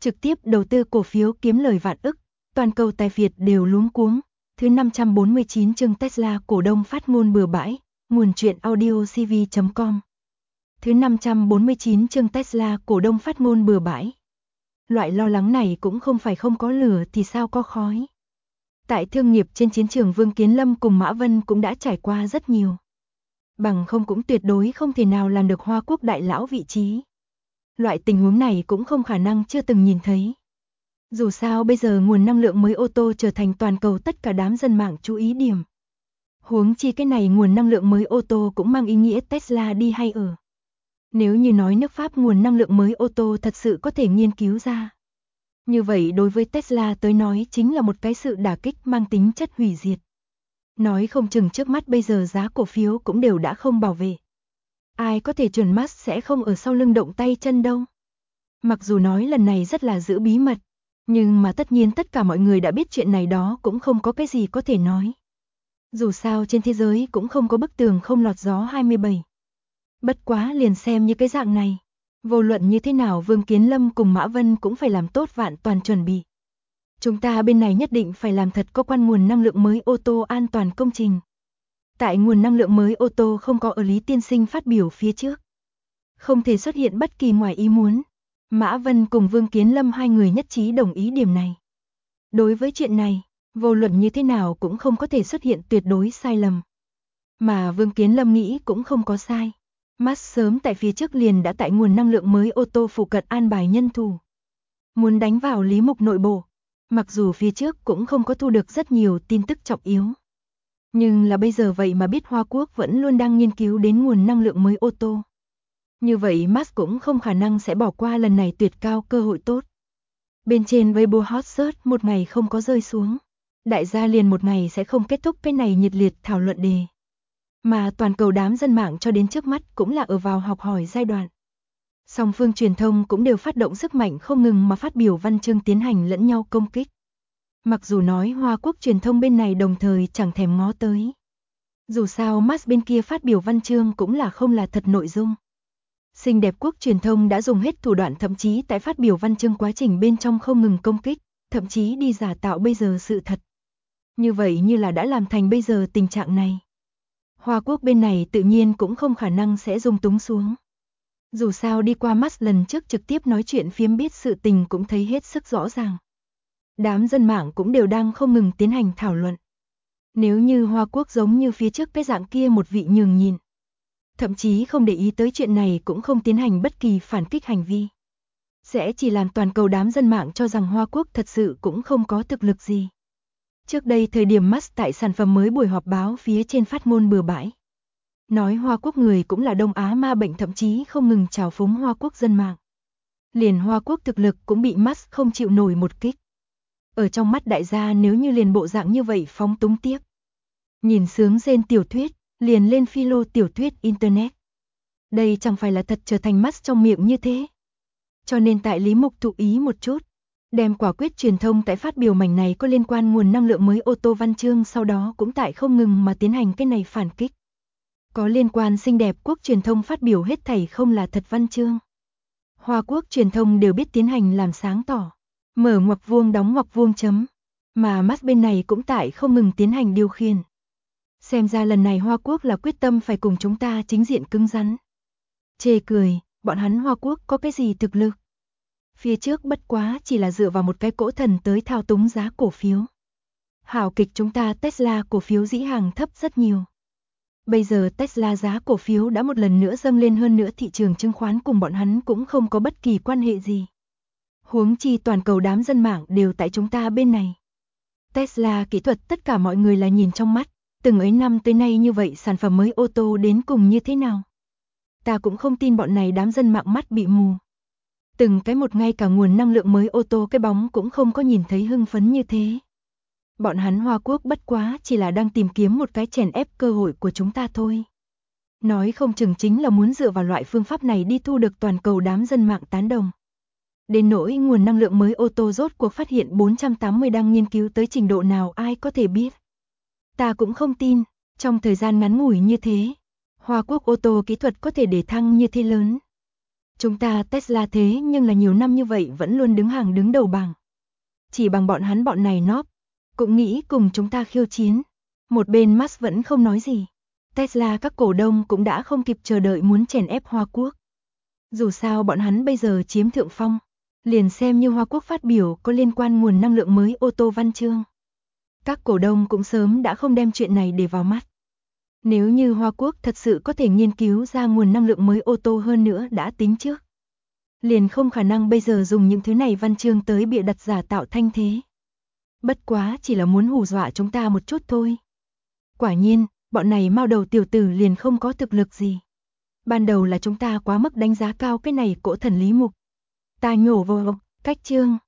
trực tiếp đầu tư cổ phiếu kiếm lời vạn ức, toàn cầu tài phiệt đều luống cuống. Thứ 549 chương Tesla cổ đông phát ngôn bừa bãi, nguồn truyện audio cv.com. Thứ 549 chương Tesla cổ đông phát ngôn bừa bãi. Loại lo lắng này cũng không phải không có lửa thì sao có khói. Tại thương nghiệp trên chiến trường Vương Kiến Lâm cùng Mã Vân cũng đã trải qua rất nhiều. Bằng không cũng tuyệt đối không thể nào làm được Hoa Quốc đại lão vị trí. Loại tình huống này cũng không khả năng chưa từng nhìn thấy. Dù sao bây giờ nguồn năng lượng mới ô tô trở thành toàn cầu tất cả đám dân mạng chú ý điểm. Huống chi cái này nguồn năng lượng mới ô tô cũng mang ý nghĩa Tesla đi hay ở. Nếu như nói nước Pháp nguồn năng lượng mới ô tô thật sự có thể nghiên cứu ra. Như vậy đối với Tesla tới nói chính là một cái sự đả kích mang tính chất hủy diệt. Nói không chừng trước mắt bây giờ giá cổ phiếu cũng đều đã không bảo vệ. Ai có thể chuẩn Musk sẽ không ở sau lưng động tay chân đâu. Mặc dù nói lần này rất là giữ bí mật, nhưng mà tất nhiên tất cả mọi người đã biết chuyện này đó cũng không có cái gì có thể nói. Dù sao trên thế giới cũng không có bức tường không lọt gió 27. Bất quá liền xem như cái dạng này. Vô luận như thế nào Vương Kiến Lâm cùng Mã Vân cũng phải làm tốt vạn toàn chuẩn bị. Chúng ta bên này nhất định phải làm thật có quan nguồn năng lượng mới ô tô an toàn công trình. Tại nguồn năng lượng mới ô tô không có ở Lý Tiên Sinh phát biểu phía trước. Không thể xuất hiện bất kỳ ngoài ý muốn. Mã Vân cùng Vương Kiến Lâm hai người nhất trí đồng ý điểm này. Đối với chuyện này, vô luận như thế nào cũng không có thể xuất hiện tuyệt đối sai lầm. Mà Vương Kiến Lâm nghĩ cũng không có sai. Musk sớm tại phía trước liền đã tại nguồn năng lượng mới ô tô phụ cận an bài nhân thủ. Muốn đánh vào lý mục nội bộ. Mặc dù phía trước cũng không có thu được rất nhiều tin tức trọng yếu. Nhưng là bây giờ vậy mà biết Hoa Quốc vẫn luôn đang nghiên cứu đến nguồn năng lượng mới ô tô. Như vậy Musk cũng không khả năng sẽ bỏ qua lần này tuyệt cao cơ hội tốt. Bên trên Weibo hot search một ngày không có rơi xuống. Đại gia liền một ngày sẽ không kết thúc cái này nhiệt liệt thảo luận đề. Mà toàn cầu đám dân mạng cho đến trước mắt cũng là ở vào học hỏi giai đoạn. Song phương truyền thông cũng đều phát động sức mạnh không ngừng mà phát biểu văn chương tiến hành lẫn nhau công kích. Mặc dù nói Hoa Quốc truyền thông bên này đồng thời chẳng thèm ngó tới. Dù sao Musk bên kia phát biểu văn chương cũng là không là thật nội dung. Xinh đẹp quốc truyền thông đã dùng hết thủ đoạn thậm chí tại phát biểu văn chương quá trình bên trong không ngừng công kích, thậm chí đi giả tạo bây giờ sự thật. Như vậy như là đã làm thành bây giờ tình trạng này. Hoa Quốc bên này tự nhiên cũng không khả năng sẽ dung túng xuống. Dù sao đi qua Musk lần trước trực tiếp nói chuyện phiếm biết sự tình cũng thấy hết sức rõ ràng. Đám dân mạng cũng đều đang không ngừng tiến hành thảo luận. Nếu như Hoa Quốc giống như phía trước cái dạng kia một vị nhường nhịn, thậm chí không để ý tới chuyện này cũng không tiến hành bất kỳ phản kích hành vi, sẽ chỉ làm toàn cầu đám dân mạng cho rằng Hoa Quốc thật sự cũng không có thực lực gì. Trước đây thời điểm Musk tại sản phẩm mới buổi họp báo phía trên phát ngôn bừa bãi. Nói Hoa Quốc người cũng là Đông Á ma bệnh thậm chí không ngừng trào phúng Hoa Quốc dân mạng. Liền Hoa Quốc thực lực cũng bị Musk không chịu nổi một kích. Ở trong mắt đại gia nếu như liền bộ dạng như vậy phóng túng tiếp. Nhìn sướng rên tiểu thuyết, liền lên philo tiểu thuyết Internet. Đây chẳng phải là thật trở thành Musk trong miệng như thế. Cho nên tại Lý Mục thụ ý một chút. Đem quả quyết truyền thông tại phát biểu mảnh này có liên quan nguồn năng lượng mới ô tô văn chương sau đó cũng tại không ngừng mà tiến hành cái này phản kích. Có liên quan xinh đẹp quốc truyền thông phát biểu hết thảy không là thật văn chương. Hoa Quốc truyền thông đều biết tiến hành làm sáng tỏ. Mở ngoặc vuông đóng ngoặc vuông chấm. Mà Musk bên này cũng tại không ngừng tiến hành điều khiển. Xem ra lần này Hoa Quốc là quyết tâm phải cùng chúng ta chính diện cứng rắn. Chê cười, bọn hắn Hoa Quốc có cái gì thực lực? Phía trước bất quá chỉ là dựa vào một cái cỗ thần tới thao túng giá cổ phiếu. Hảo kịch chúng ta Tesla cổ phiếu dĩ hàng thấp rất nhiều. Bây giờ Tesla giá cổ phiếu đã một lần nữa dâng lên hơn nữa thị trường chứng khoán cùng bọn hắn cũng không có bất kỳ quan hệ gì. Huống chi toàn cầu đám dân mạng đều tại chúng ta bên này. Tesla kỹ thuật tất cả mọi người là nhìn trong mắt, từng ấy năm tới nay như vậy sản phẩm mới ô tô đến cùng như thế nào. Ta cũng không tin bọn này đám dân mạng mắt bị mù. Từng cái một ngay cả nguồn năng lượng mới ô tô cái bóng cũng không có nhìn thấy hưng phấn như thế. Bọn hắn Hoa Quốc bất quá chỉ là đang tìm kiếm một cái chèn ép cơ hội của chúng ta thôi. Nói không chừng chính là muốn dựa vào loại phương pháp này đi thu được toàn cầu đám dân mạng tán đồng. Đến nỗi nguồn năng lượng mới ô tô rốt cuộc phát hiện 480 đang nghiên cứu tới trình độ nào ai có thể biết. Ta cũng không tin, trong thời gian ngắn ngủi như thế, Hoa Quốc ô tô kỹ thuật có thể để thăng như thế lớn. Chúng ta Tesla thế nhưng là nhiều năm như vậy vẫn luôn đứng hàng đứng đầu bảng. Chỉ bằng bọn này nóp, cũng nghĩ cùng chúng ta khiêu chiến. Một bên Musk vẫn không nói gì. Tesla các cổ đông cũng đã không kịp chờ đợi muốn chèn ép Hoa Quốc. Dù sao bọn hắn bây giờ chiếm thượng phong, liền xem như Hoa Quốc phát biểu có liên quan nguồn năng lượng mới ô tô văn chương. Các cổ đông cũng sớm đã không đem chuyện này để vào mắt. Nếu như Hoa Quốc thật sự có thể nghiên cứu ra nguồn năng lượng mới ô tô hơn nữa đã tính trước, liền không khả năng bây giờ dùng những thứ này văn chương tới bịa đặt giả tạo thanh thế. Bất quá chỉ là muốn hù dọa chúng ta một chút thôi. Quả nhiên, bọn này mao đầu tiểu tử liền không có thực lực gì. Ban đầu là chúng ta quá mức đánh giá cao cái này cỗ thần lý mục. Ta nhổ vào cách chương.